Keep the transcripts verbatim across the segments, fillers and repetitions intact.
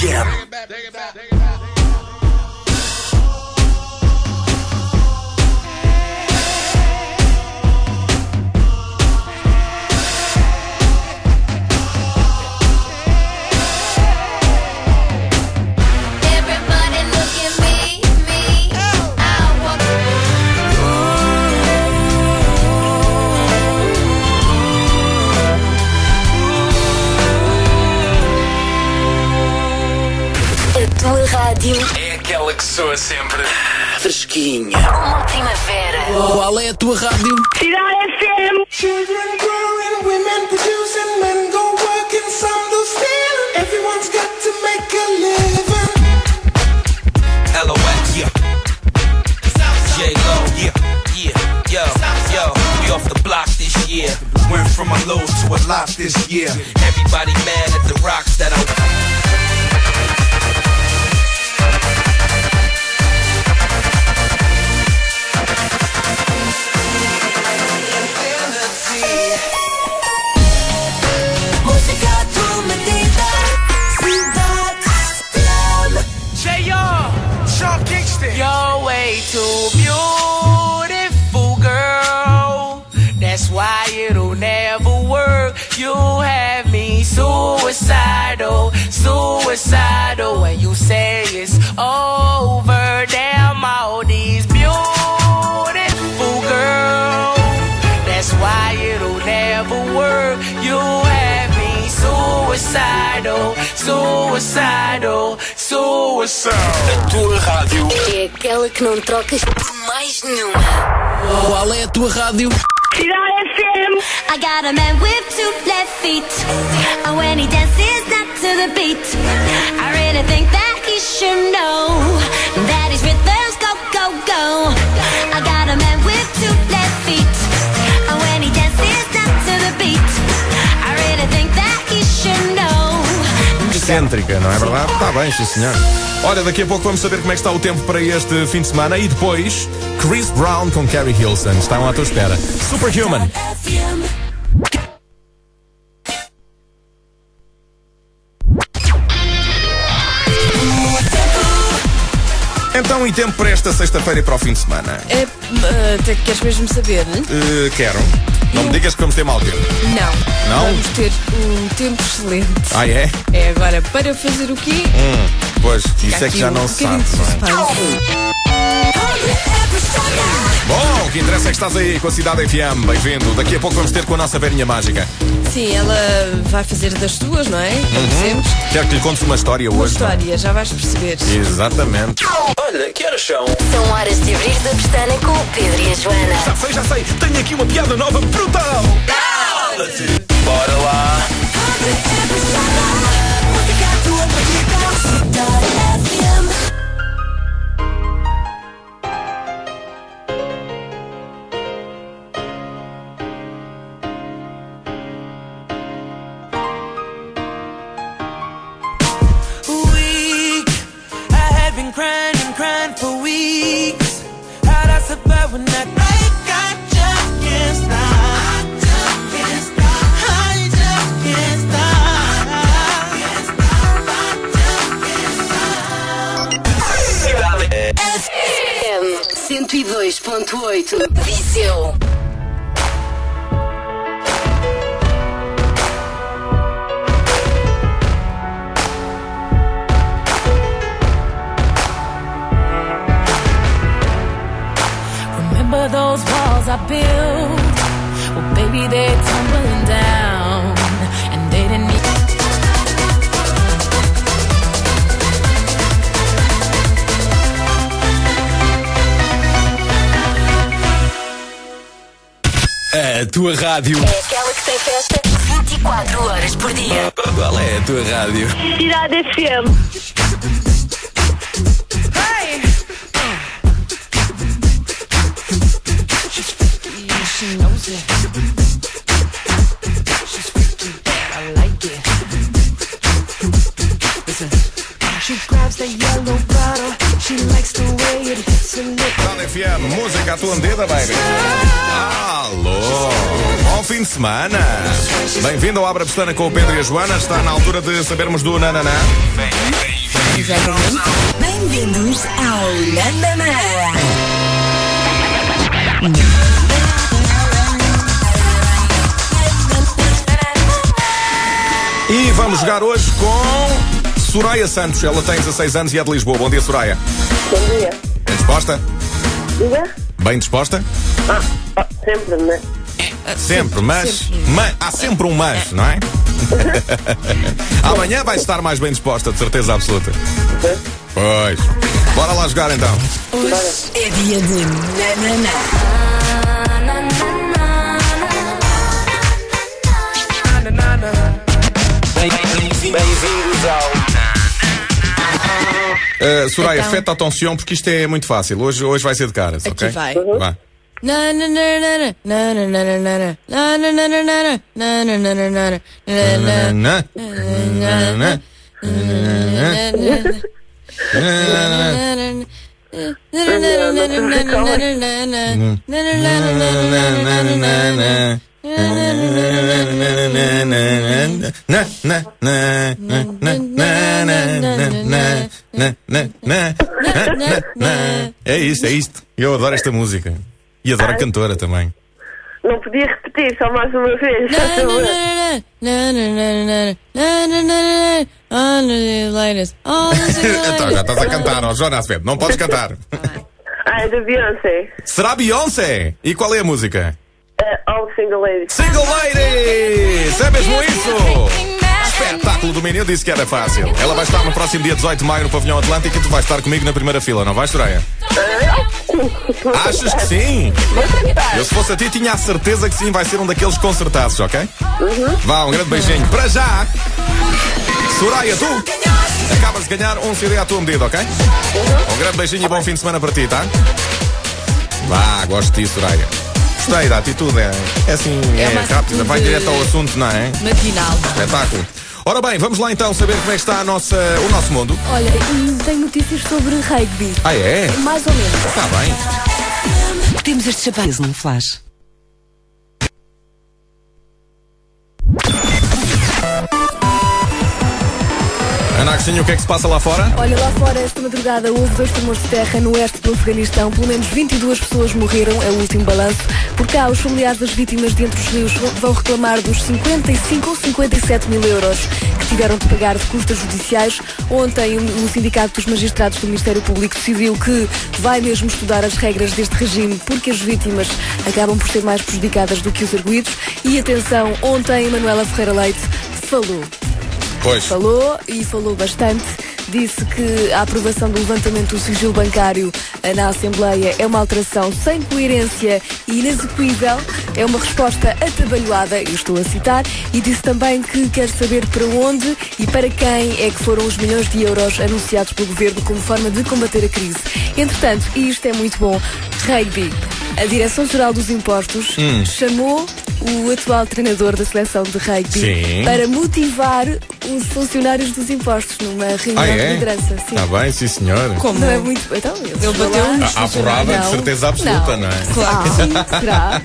F M. Rádio é aquela que soa sempre fresquinha. Uma primavera. Qual é a tua rádio? Cidade F M. Children growing, women producing, men go working, some do stealing. Everyone's got to make a living. L O X, yeah. J-Lo, yeah, yeah, yo, yo. We off the block this year. Went from a low to a lot this year. Everybody mad at the rocks that I... You're way too beautiful, girl. That's why it'll never work. You have me suicidal, suicidal. When you say it's over, damn all these beautiful girls. That's why it'll never work. You have me suicidal, suicidal, suicidal. A tua rádio é aquela que não trocas por mais nenhuma. Qual é a tua rádio? Cidade F M. I got a man with two left feet, and when he dances not to the beat, I really think that he should know that his rhythms go, go, go. I got a man with two left feet, and when he dances not to the beat, I really think that he should know. Excêntrica, não é verdade? Está bem, sim senhor. Olha, daqui a pouco vamos saber como é que está o tempo para este fim de semana. E depois, Chris Brown com Carrie Hilson estão à tua espera. Superhuman. Então, e tempo para esta sexta-feira e para o fim de semana? É, uh, até que queres mesmo saber? Uh, quero. Não me digas que vamos ter mau tempo. Não. Não? Vamos ter um tempo excelente. Ah, é? É, agora, para fazer o quê? Hum, pois, isso Fica é que já um não se sabe, bocadinho de não é? suspense. Bom, o que interessa é que estás aí com a Cidade F M. Bem-vindo. Daqui a pouco vamos ter com a nossa velhinha mágica. Sim, ela vai fazer das suas, não é? Como Uhum. dizemos. Quero que lhe contes uma história Uma hoje. não? história, já vais perceber. Exatamente. Olha, que horas são? São horas de abrir da pestana com o Pedro e a Joana. Já sei, já sei. Tenho aqui uma piada nova brutal. Bora lá. Weak, I had been crying and crying for weeks. How'd I survive when I break? I just can't stop. I just can't stop. I just can't stop. I just can't stop. Cidade F M cento e dois ponto oito. Viseu. Remember those walls I built? Well, baby, they're tumbling down, and they didn't need. A tua rádio. É aquela que tem festa vinte e quatro horas por dia. Qual é a tua rádio? Cidade F M. Hey! She knows it. She's freaky. I like it. Listen. She grabs the yellow bottle. She likes the way it hits her lip. Cidade F M, música à tua andeda, baby. Alô, bom fim de semana. Bem-vindo ao Abra Pestana com o Pedro e a Joana. Está na altura de sabermos do nananã. Vem, vem. Exatamente. Bem-vindos ao Nananã. E vamos jogar hoje com Soraya Santos. Ela tem dezasseis anos e é de Lisboa. Bom dia, Soraya. Bom dia. Bem disposta? Diga? Bem disposta? Ah, ah, sempre, né? Sempre, mas, sempre. mas há sempre um mas, não é? Amanhã vai estar mais bem disposta, de certeza absoluta. Pois. Bora lá jogar então. Hoje é dia de Nananã. Bem-vindos ao Uh, Soraya, Então. feta atenção porque isto é muito fácil. Hoje, hoje vai ser de caras, Aqui ok? vai. Vá. Na na na na na na na na na na na na na na na na na na na na Nananã. na É isto, é isto. Eu adoro esta música. E adoro a cantora também. Não podia repetir só mais uma vez. por favor. Então, já estás a cantar, ó Jonas Fed. Não podes cantar. Ah, é da Beyoncé. Será Beyoncé? E qual é a música? Uh, All Single Ladies. Single Ladies! É mesmo isso? Espetáculo do menino, disse que era fácil. Ela vai estar no próximo dia dezoito de maio no Pavilhão Atlântico e tu vais estar comigo na primeira fila, não vais, Soraya? Achas que sim? Eu, se fosse a ti, tinha a certeza que sim, vai ser um daqueles concertados, ok? Uhum. Vá, um grande beijinho. Para já, Soraya, tu acabas de ganhar um C D à tua medida, ok? Uhum. Um grande beijinho e bom fim de semana para ti, tá? Vá, gosto de ti, Soraya. Gostei da atitude, é, é assim, É é, uma rápida, atitude vai direto ao assunto, não é? matinal. Espetáculo. Ora bem, vamos lá então saber como é que está a nossa, o nosso mundo. Olha, e tenho notícias sobre rugby. Ah, é? Mais ou menos. Está bem. Temos estes sapatos no flash. Ana Agostinho, o que é que se passa lá fora? Olha, lá fora, esta madrugada, houve dois tremores de terra no oeste do Afeganistão. Pelo menos vinte e duas pessoas morreram, é o último balanço. Por cá, os familiares das vítimas de Entre os Rios vão reclamar dos cinquenta e cinco ou cinquenta e sete mil euros que tiveram de pagar de custas judiciais. Ontem, o Sindicato dos Magistrados do Ministério Público decidiu que vai mesmo estudar as regras deste regime, porque as vítimas acabam por ser mais prejudicadas do que os arguidos. E atenção, ontem, Manuela Ferreira Leite falou. Pois. Falou e falou bastante. Disse que a aprovação do levantamento do sigilo bancário na Assembleia é uma alteração sem coerência e inexequível, é uma resposta atabalhoada, eu estou a citar, e disse também que quer saber para onde e para quem é que foram os milhões de euros anunciados pelo Governo como forma de combater a crise. Entretanto, e isto é muito bom, rugby. A Direção-Geral dos Impostos Hum. chamou o atual treinador da seleção de rugby Sim. para motivar os funcionários dos impostos numa reunião Ah, de é? liderança. Sim. Está bem, sim senhor. Como? Não é muito. Então, ele Ele chegou bateu lá. nos À porrada, de Não. certeza absoluta, não, é? Ah, sim, será?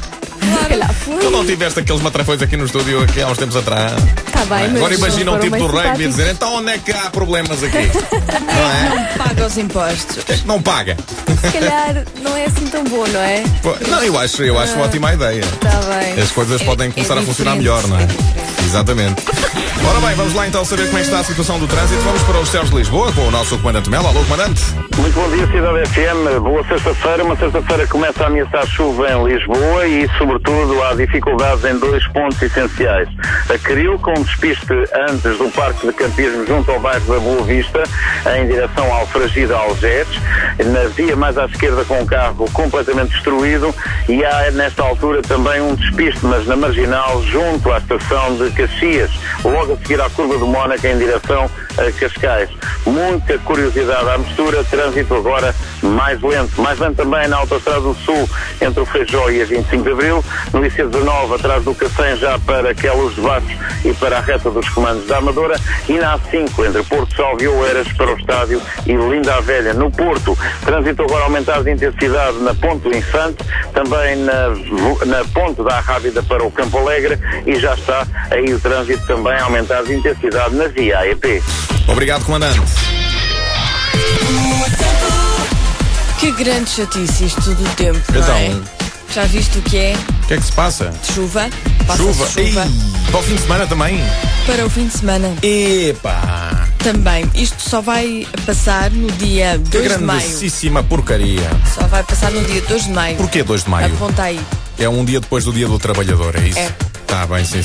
Se calhar foi. Tu não tiveste aqueles matrafões aqui no estúdio aqui há uns tempos atrás? Tá bem, mas Agora imagina um foram tipo bem do rugby a simpáticos. dizer então onde é que há problemas aqui? Não é? Paga os impostos. Quem é que não paga? Se calhar não é assim tão bom, não é? Pô, Não, eu acho, eu acho uma ótima ideia. Tá bem. As coisas podem começar é a funcionar diferente, melhor, não é? é diferente. Exatamente. Ora bem, vamos lá então saber como é que está a situação do trânsito. Vamos para os céus de Lisboa com o nosso comandante Melo. Alô, comandante. Muito bom dia, Cidade F M. Boa sexta-feira. Uma sexta-feira que começa a ameaçar chuva em Lisboa e, sobretudo, há dificuldades em dois pontos essenciais. A Caril, com despiste antes do Parque de Campismo, junto ao bairro da Boa Vista, em direção ao Fragida Algetes. Na via mais à esquerda, com o carro completamente destruído. E há, nesta altura, também um despiste, mas na Marginal, junto à estação de Caxias, logo a seguir à curva do Mónaco, em direção a Cascais. Muita curiosidade à mistura, trânsito agora mais lento. Mais lento também na Autostrada do Sul, entre o Feijó e a vinte e cinco de Abril, no I C dezanove, atrás do Cacém, já para Queluz de Baixos e para a reta dos comandos da Amadora, e na A cinco, entre Porto Salvo e Oeiras, para o Estádio e Linda a Velha. No Porto, trânsito agora aumentado de intensidade na Ponte do Infante, também na, na Ponte da Arrábida para o Campo Alegre, e já está aí o trânsito também aumentado de intensidade na via A E P. Obrigado, comandante. Que grande chatice isto do tempo, Então, não é? Já viste o que é? O que é que se passa? Chuva. Passa-se Chuva. chuva. Ei, para o fim de semana também? Para o fim de semana. Epá! Também. Isto só vai passar no dia Que dois de maio. grandíssima porcaria. Só vai passar no dia dois de maio. Porquê dois de maio? Aponta aí. É um dia depois do dia do trabalhador, é isso? É. Tá bem, sim,